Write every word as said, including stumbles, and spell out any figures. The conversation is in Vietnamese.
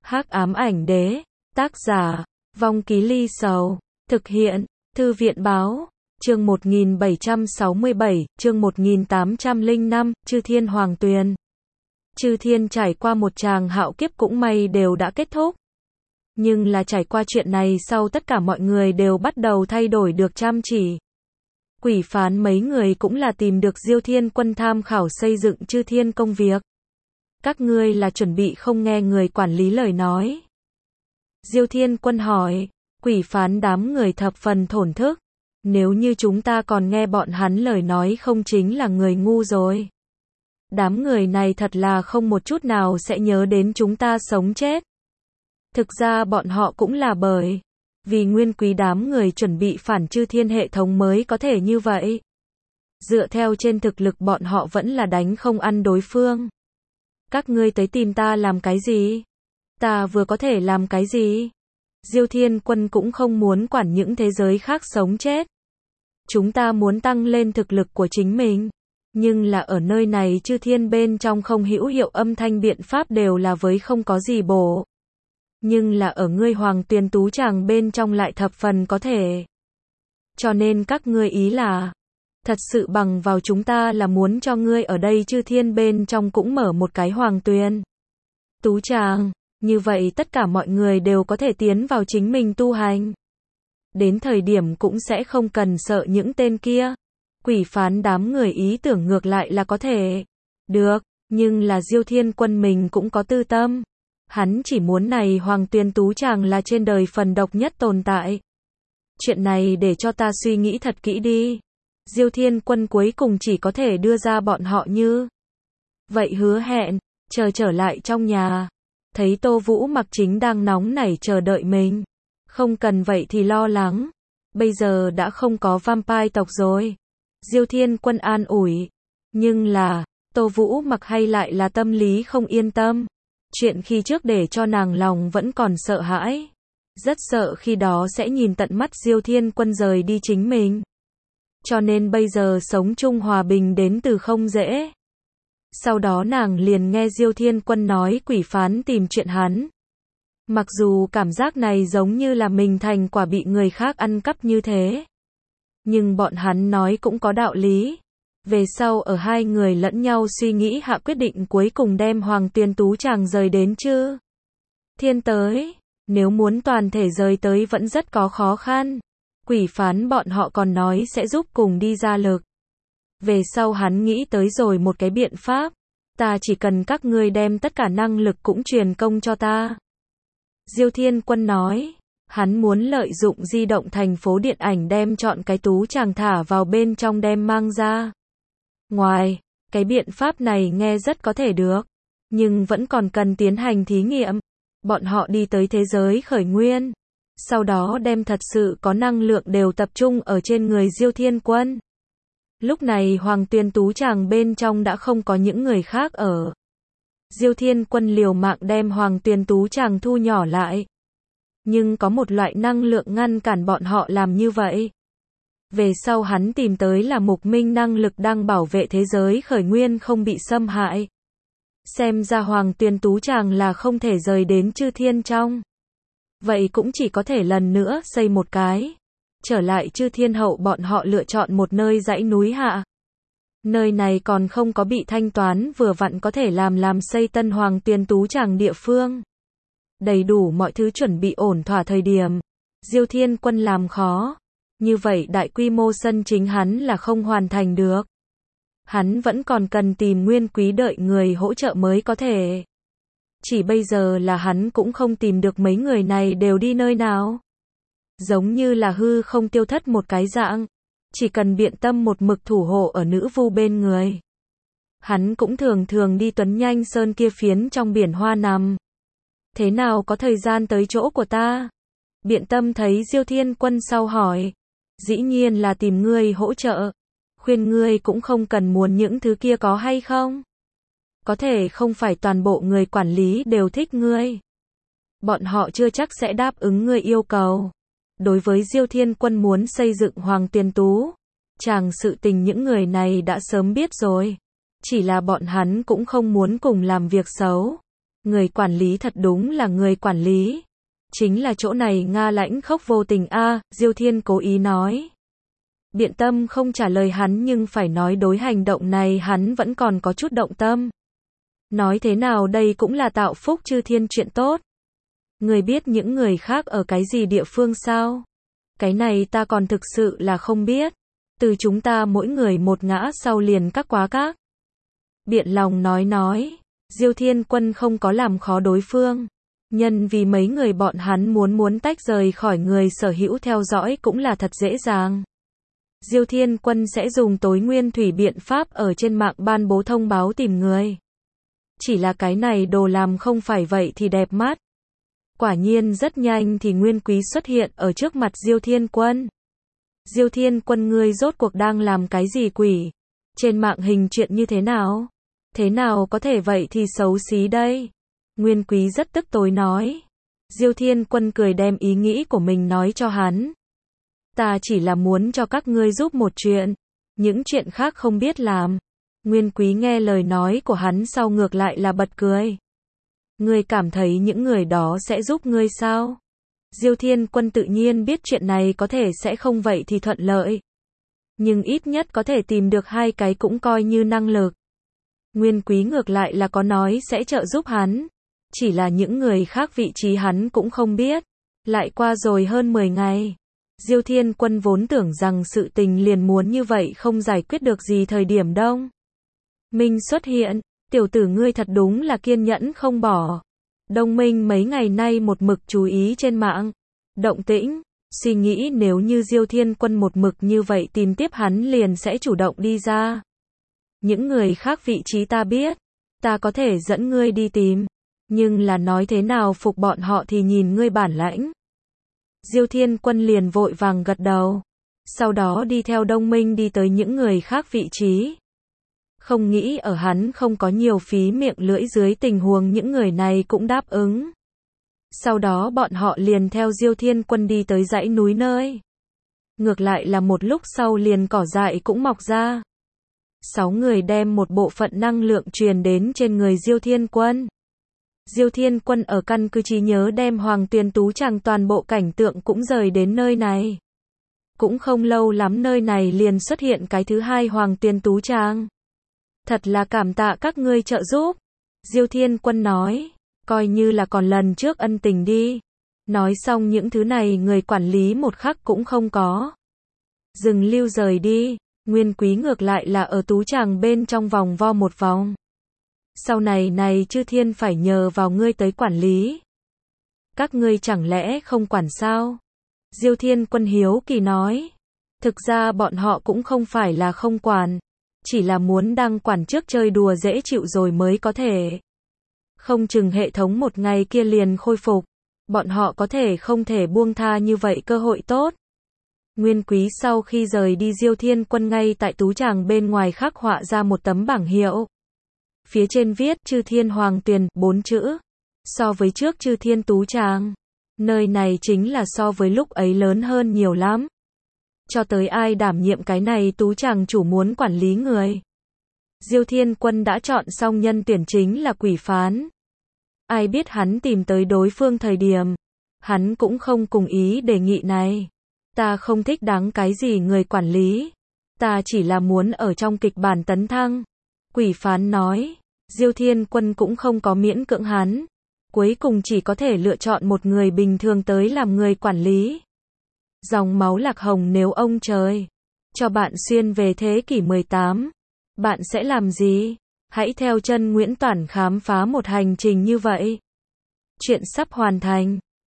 Hắc ám ảnh đế, tác giả, Vong Ký Ly Sầu, thực hiện, Thư viện báo, chương một nghìn bảy trăm sáu mươi bảy, chương một nghìn tám trăm lẻ năm, Chư Thiên Hoàng Tuyền. Chư Thiên trải qua một tràng hạo kiếp cũng may đều đã kết thúc. Nhưng là trải qua chuyện này sau tất cả mọi người đều bắt đầu thay đổi được chăm chỉ. Quỷ phán mấy người cũng là tìm được Diêu Thiên Quân tham khảo xây dựng Chư Thiên công việc. Các ngươi là chuẩn bị không nghe người quản lý lời nói? Diêu Thiên Quân hỏi. Quỷ phán đám người thập phần thổn thức. Nếu như chúng ta còn nghe bọn hắn lời nói không chính là người ngu rồi. Đám người này thật là không một chút nào sẽ nhớ đến chúng ta sống chết. Thực ra bọn họ cũng là bởi vì nguyên quý đám người chuẩn bị phản Chư Thiên hệ thống mới có thể như vậy. Dựa theo trên thực lực bọn họ vẫn là đánh không ăn đối phương. Các ngươi tới tìm ta làm cái gì? Ta vừa có thể làm cái gì? Diêu Thiên Quân cũng không muốn quản những thế giới khác sống chết. Chúng ta muốn tăng lên thực lực của chính mình. Nhưng là ở nơi này Chư Thiên bên trong không hữu hiệu âm thanh biện pháp đều là với không có gì bổ. Nhưng là ở ngươi Hoàng Tuyền Tú Tràng bên trong lại thập phần có thể. Cho nên các ngươi ý là, thật sự bằng vào chúng ta là muốn cho ngươi ở đây Chư Thiên bên trong cũng mở một cái Hoàng Tuyền Tú Tràng, như vậy tất cả mọi người đều có thể tiến vào chính mình tu hành. Đến thời điểm cũng sẽ không cần sợ những tên kia. Quỷ phán đám người ý tưởng ngược lại là có thể. Được, nhưng là Diêu Thiên Quân mình cũng có tư tâm. Hắn chỉ muốn này Hoàng Tuyền Tú Tràng là trên đời phần độc nhất tồn tại. Chuyện này để cho ta suy nghĩ thật kỹ đi. Diêu Thiên Quân cuối cùng chỉ có thể đưa ra bọn họ như vậy hứa hẹn, chờ trở lại trong nhà. Thấy Tô Vũ Mặc chính đang nóng nảy chờ đợi mình. Không cần vậy thì lo lắng. Bây giờ đã không có vampire tộc rồi. Diêu Thiên Quân an ủi. Nhưng là, Tô Vũ Mặc hay lại là tâm lý không yên tâm. Chuyện khi trước để cho nàng lòng vẫn còn sợ hãi. Rất sợ khi đó sẽ nhìn tận mắt Diêu Thiên Quân rời đi chính mình. Cho nên bây giờ sống chung hòa bình đến từ không dễ. Sau đó nàng liền nghe Diêu Thiên Quân nói quỷ phán tìm chuyện hắn. Mặc dù cảm giác này giống như là mình thành quả bị người khác ăn cắp như thế. Nhưng bọn hắn nói cũng có đạo lý. Về sau ở hai người lẫn nhau suy nghĩ hạ quyết định cuối cùng đem Hoàng Tuyền Tú Tràng rời đến Chư Thiên tới. Nếu muốn toàn thể rời tới vẫn rất có khó khăn. Quỷ phán bọn họ còn nói sẽ giúp cùng đi ra lực. Về sau hắn nghĩ tới rồi một cái biện pháp. Ta chỉ cần các ngươi đem tất cả năng lực cũng truyền công cho ta. Diêu Thiên Quân nói. Hắn muốn lợi dụng di động thành phố điện ảnh đem chọn cái tú tràng thả vào bên trong đem mang ra. Ngoài, cái biện pháp này nghe rất có thể được. Nhưng vẫn còn cần tiến hành thí nghiệm. Bọn họ đi tới thế giới khởi nguyên. Sau đó đem thật sự có năng lượng đều tập trung ở trên người Diêu Thiên Quân. Lúc này Hoàng Tuyền Tú Tràng bên trong đã không có những người khác ở. Diêu Thiên Quân liều mạng đem Hoàng Tuyền Tú Tràng thu nhỏ lại. Nhưng có một loại năng lượng ngăn cản bọn họ làm như vậy. Về sau hắn tìm tới là mục minh năng lực đang bảo vệ thế giới khởi nguyên không bị xâm hại. Xem ra Hoàng Tuyền Tú Tràng là không thể rời đến Chư Thiên trong. Vậy cũng chỉ có thể lần nữa xây một cái. Trở lại Chư Thiên hậu bọn họ lựa chọn một nơi dãy núi hạ. Nơi này còn không có bị thanh toán vừa vặn có thể làm làm xây tân Hoàng Tuyền Tú Tràng địa phương. Đầy đủ mọi thứ chuẩn bị ổn thỏa thời điểm. Diêu Thiên Quân làm khó. Như vậy đại quy mô sân chính hắn là không hoàn thành được. Hắn vẫn còn cần tìm nguyên quý đợi người hỗ trợ mới có thể. Chỉ bây giờ là hắn cũng không tìm được mấy người này đều đi nơi nào. Giống như là hư không tiêu thất một cái dạng. Chỉ cần biện tâm một mực thủ hộ ở nữ vu bên người. Hắn cũng thường thường đi Tuấn Nhanh Sơn kia phiến trong biển hoa nằm. Thế nào có thời gian tới chỗ của ta? Biện tâm thấy Diêu Thiên Quân sau hỏi. Dĩ nhiên là tìm ngươi hỗ trợ. Khuyên ngươi cũng không cần muốn những thứ kia có hay không? Có thể không phải toàn bộ người quản lý đều thích ngươi. Bọn họ chưa chắc sẽ đáp ứng ngươi yêu cầu. Đối với Diêu Thiên Quân muốn xây dựng Hoàng Tuyền Tú Tràng sự tình những người này đã sớm biết rồi. Chỉ là bọn hắn cũng không muốn cùng làm việc xấu. Người quản lý thật đúng là người quản lý. Chính là chỗ này Nga lãnh khốc vô tình a, Diêu Thiên cố ý nói. Biện Tâm không trả lời hắn nhưng phải nói đối hành động này hắn vẫn còn có chút động tâm. Nói thế nào đây cũng là tạo phúc chư thiên chuyện tốt. Người biết những người khác ở cái gì địa phương sao? Cái này ta còn thực sự là không biết. Từ chúng ta mỗi người một ngã sau liền các quá các. Biện Lòng nói nói. Diêu Thiên Quân không có làm khó đối phương. Nhân vì mấy người bọn hắn muốn muốn tách rời khỏi người sở hữu theo dõi cũng là thật dễ dàng. Diêu Thiên Quân sẽ dùng tối nguyên thủy biện pháp ở trên mạng ban bố thông báo tìm người. Chỉ là cái này đồ làm không phải vậy thì đẹp mắt. Quả nhiên rất nhanh thì Nguyên Quý xuất hiện ở trước mặt Diêu Thiên Quân. Diêu Thiên Quân ngươi rốt cuộc đang làm cái gì quỷ? Trên mạng hình chuyện như thế nào? Thế nào có thể vậy thì xấu xí đây? Nguyên Quý rất tức tối nói. Diêu Thiên Quân cười đem ý nghĩ của mình nói cho hắn. Ta chỉ là muốn cho các ngươi giúp một chuyện. Những chuyện khác không biết làm. Nguyên Quý nghe lời nói của hắn sau ngược lại là bật cười. Ngươi cảm thấy những người đó sẽ giúp ngươi sao? Diêu Thiên Quân tự nhiên biết chuyện này có thể sẽ không vậy thì thuận lợi. Nhưng ít nhất có thể tìm được hai cái cũng coi như năng lực. Nguyên Quý ngược lại là có nói sẽ trợ giúp hắn. Chỉ là những người khác vị trí hắn cũng không biết. Lại qua rồi hơn mười ngày. Diêu Thiên Quân vốn tưởng rằng sự tình liền muốn như vậy không giải quyết được gì thời điểm đông. Minh xuất hiện. Tiểu tử ngươi thật đúng là kiên nhẫn không bỏ. Đông Minh mấy ngày nay một mực chú ý trên mạng. Động tĩnh. Suy nghĩ nếu như Diêu Thiên Quân một mực như vậy tìm tiếp hắn liền sẽ chủ động đi ra. Những người khác vị trí ta biết. Ta có thể dẫn ngươi đi tìm. Nhưng là nói thế nào phục bọn họ thì nhìn ngươi bản lãnh. Diêu Thiên Quân liền vội vàng gật đầu. Sau đó đi theo Đông Minh đi tới những người khác vị trí. Không nghĩ ở hắn không có nhiều phí miệng lưỡi dưới tình huống những người này cũng đáp ứng. Sau đó bọn họ liền theo Diêu Thiên Quân đi tới dãy núi nơi. Ngược lại là một lúc sau liền cỏ dại cũng mọc ra. Sáu người đem một bộ phận năng lượng truyền đến trên người Diêu Thiên Quân. Diêu Thiên Quân ở căn cứ trí nhớ đem Hoàng Tuyền Tú Tràng toàn bộ cảnh tượng cũng rời đến nơi này. Cũng không lâu lắm nơi này liền xuất hiện cái thứ hai Hoàng Tuyền Tú Tràng. Thật là cảm tạ các ngươi trợ giúp. Diêu Thiên Quân nói, coi như là còn lần trước ân tình đi. Nói xong những thứ này người quản lý một khắc cũng không có. Dừng lưu rời đi, Nguyên Quý ngược lại là ở Tú Tràng bên trong vòng vo một vòng. Sau này này chư thiên phải nhờ vào ngươi tới quản lý. Các ngươi chẳng lẽ không quản sao? Diêu Thiên Quân hiếu kỳ nói. Thực ra bọn họ cũng không phải là không quản. Chỉ là muốn đăng quản trước chơi đùa dễ chịu rồi mới có thể. Không chừng hệ thống một ngày kia liền khôi phục. Bọn họ có thể không thể buông tha như vậy cơ hội tốt. Nguyên Quý sau khi rời đi Diêu Thiên Quân ngay tại Tú Tràng bên ngoài khắc họa ra một tấm bảng hiệu. Phía trên viết Chư Thiên Hoàng Tuyền, bốn chữ. So với trước Chư Thiên Tú Tràng. Nơi này chính là so với lúc ấy lớn hơn nhiều lắm. Cho tới ai đảm nhiệm cái này Tú Tràng chủ muốn quản lý người. Diêu Thiên Quân đã chọn xong nhân tuyển chính là Quỷ Phán. Ai biết hắn tìm tới đối phương thời điểm. Hắn cũng không cùng ý đề nghị này. Ta không thích đáng cái gì người quản lý. Ta chỉ là muốn ở trong kịch bản tấn thăng. Quỷ Phán nói. Diêu Thiên Quân cũng không có miễn cưỡng hắn. Cuối cùng chỉ có thể lựa chọn một người bình thường tới làm người quản lý. Dòng máu Lạc Hồng nếu ông trời cho bạn xuyên về thế kỷ mười tám, bạn sẽ làm gì? Hãy theo chân Nguyễn Toản khám phá một hành trình như vậy. Chuyện sắp hoàn thành.